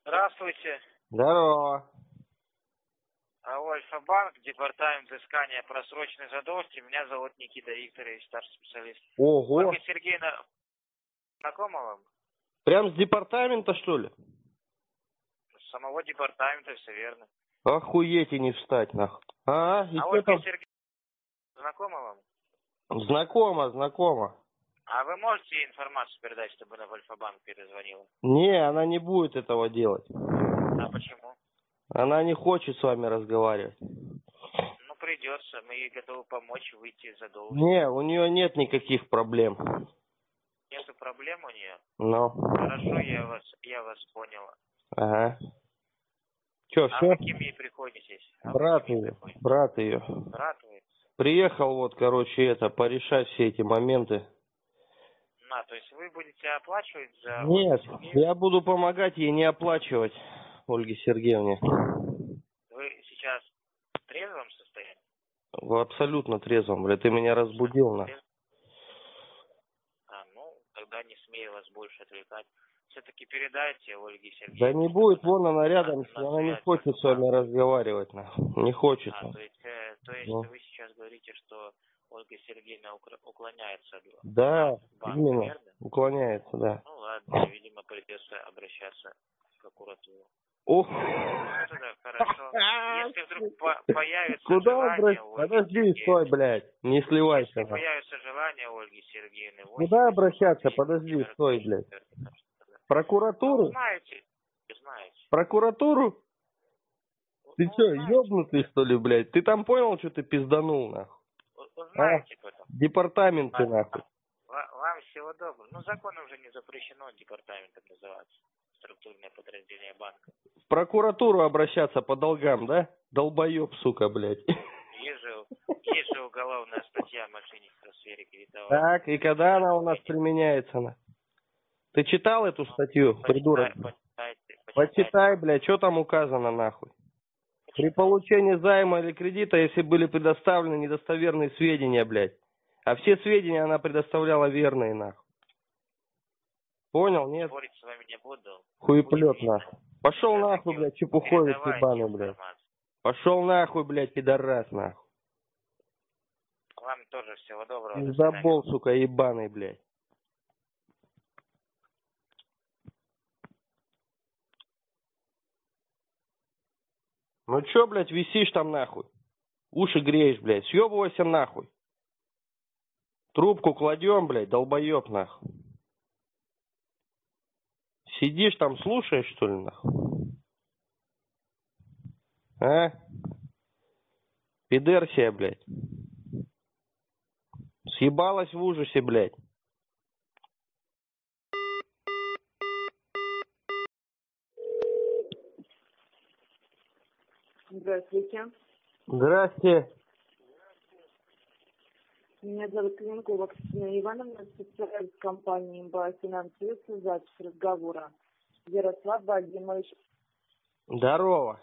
Здравствуйте. Здорово. Альфа-банк, департамент взыскания просроченной задолженности. Меня зовут Никита Викторович, старший специалист. Ого. Ольга Сергеевна, знакома вам? Прям с департамента, что ли? С самого департамента, все верно. Охуеть и не встать, нахуй. И что Ольга там? Сергеевна, знакома вам? Знакомо. А вы можете информацию передать, чтобы она в Альфа-банк перезвонила? Не, она не будет этого делать. А почему? Она не хочет с вами разговаривать. Ну, придется. Мы ей готовы помочь выйти из задолженности. Не, у нее нет никаких проблем. Нету проблем у нее? Ну. Хорошо, я вас понял. Ага. Че, А все? вы кем ей приходитесь? Брат ее. Брат вы? Приехал вот, короче, порешать все эти моменты. То есть вы будете оплачивать за... Нет, я буду помогать ей не оплачивать, Ольге Сергеевне. Вы сейчас в трезвом состоянии? В абсолютно трезвом, блядь, ты меня разбудил, на. Тогда не смею вас больше отвлекать. Все-таки передайте Ольге Сергеевне. Да не будет, вон она рядом, она не хочет с вами разговаривать, на. Не хочет. То есть вы сейчас говорите, что Ольга Сергеевна уклоняется от да, банка, именно, верно? уклоняется, да. Ну ладно, видимо, придется обращаться в прокуратуру. Ох. Хорошо. Если вдруг появится куда желание Ольги Подожди, Сергеевны, стой, блядь, не сливайся. Если появится желание Ольги Сергеевны... Куда обращаться? Подожди, стой, блядь. Прокуратуру? Знаете. Прокуратуру? Ты что, ёбнутый, что ли, блядь? Ты там понял, что ты пизданул, нахуй? Узнаете потом. Департамент ты, нахуй. Вам всего доброго. Законом уже не запрещено департаментом называться. Структурное подразделение банка. В прокуратуру обращаться по долгам, да? Долбоёб, сука, блядь. Есть же уголовная статья мошенничества в сфере кредитования. Так, и когда она у нас применяется? Ты читал эту статью, придурок? Почитай, блядь, что там указано, нахуй. При получении займа или кредита, если были предоставлены недостоверные сведения, блядь. А все сведения она предоставляла верные, нахуй. Понял, нет? Спорить с вами не буду. Хуеплет, нахуй. Пошел нахуй, блядь, чепуховец ебаный, блядь. Пошел нахуй, блядь, пидорас, нахуй. Вам тоже всего доброго. Пиздобол, сука, ебаный, блядь. Ну чё, блядь, висишь там, нахуй? Уши греешь, блядь. Съебывайся нахуй. Трубку кладем, блядь, долбоёб, нахуй. Сидишь там, слушаешь, что ли, нахуй? А? Пидерсия, блядь. Съебалась в ужасе, блядь. Здравствуйте. Здрасте. Меня зовут Клинкова Кристина Ивановна, специалист компании МБА «Финансовый», запись разговора. Ярослав Вадимович. Здорово.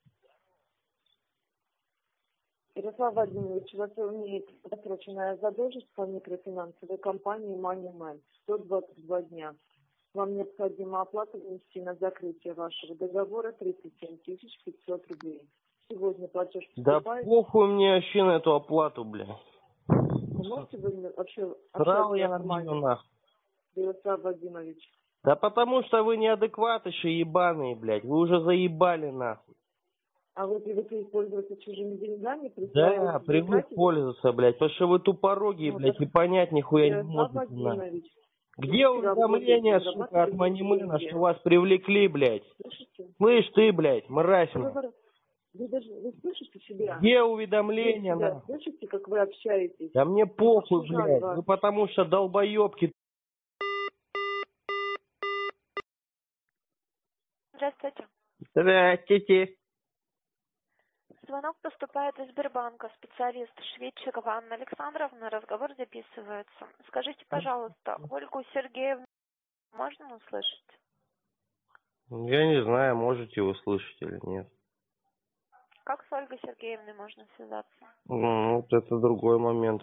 Ярослав Вадимович, у вас имеет просроченная задолженность по микрофинансовой компании MoneyMan 122 дня. Вам необходимо оплату внести на закрытие вашего договора 37 500 рублей. Сегодня платеж поступает. Да похуй мне вообще на эту оплату, блядь. Вы можете вы вообще Срал я нормально, нахуй. Ярослав Вадимович? Да потому что вы неадекватыши ебаные, блядь. Вы уже заебали, нахуй. А вы привыкли пользоваться чужими деньгами? Да, привык пользоваться, блядь. Потому что вы тупорогие, блядь, и понять нихуя не можете, нахуй. Где уведомления, сука, от Манимена, что вас привлекли, блядь? Слышь ты, блядь, мразь. Вы слышите себя? Где уведомления, нахуй? Слышите, как вы общаетесь? Да мне похуй, блядь. Вы потому что долбоебки. Здравствуйте. Здравствуйте. Звонок поступает из Сбербанка. Специалист Шведчикова Анна Александровна. Разговор записывается. Скажите, пожалуйста, Ольгу Сергеевну можно услышать? Я не знаю, можете услышать или нет. Как с Ольгой Сергеевной можно связаться? Ну, вот это другой момент.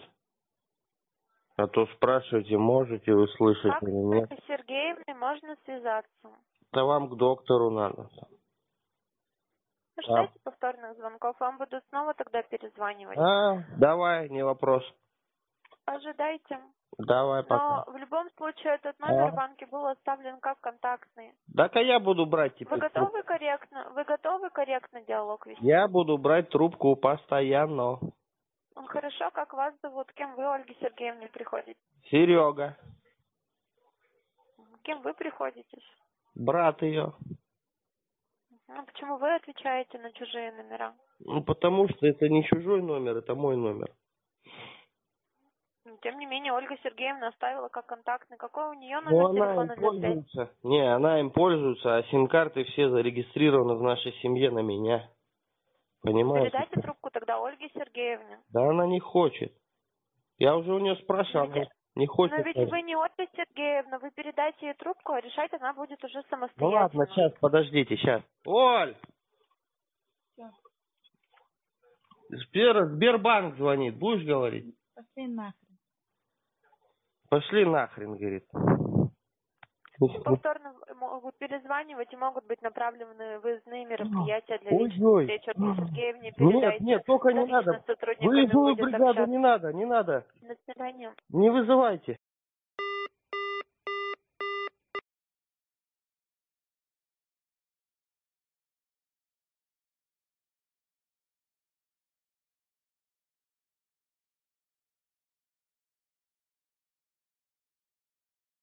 А то спрашиваете, можете услышать как или нет. Как с Ольгой Сергеевной можно связаться? Да вам к доктору надо. Ждайте повторных звонков. Вам буду снова тогда перезванивать. Давай, не вопрос. Ожидайте. Давай, Но пока. в любом случае этот номер в банке был оставлен как контактный. Так, а я буду брать теперь. Вы готовы корректно диалог вести? Я буду брать трубку постоянно. Хорошо, как вас зовут? Кем вы, Ольге Сергеевне, приходите? Серега, Кем вы приходитесь? брат ее. Ну, почему вы отвечаете на чужие номера? Ну, потому что это не чужой номер, это мой номер. Тем не менее, Ольга Сергеевна оставила как контактный. Какой у нее Но номер она им телефона для связи? пользуется. Не, она им пользуется, а сим-карты все зарегистрированы в нашей семье на меня. Понимаете? Передайте трубку тогда Ольге Сергеевне. Да она не хочет. Я уже у нее спрашивал, она не хочет. Но ведь вы не Ольга Сергеевна, вы передайте ей трубку, а решать она будет уже Ну самостоятельно. ладно, сейчас, подождите, сейчас. Оль! Сбербанк звонит, будешь говорить? Пошли нахрен. Пошли нахрен, говорит. Повторно могут перезванивать и могут быть направлены выездные мероприятия для Ой, личной ой. встречи. Ольге Сергеевне передайте. Нет, только не Лично надо. с сотрудниками Выездную будет бригаду общаться. не надо. До свидания. Не вызывайте.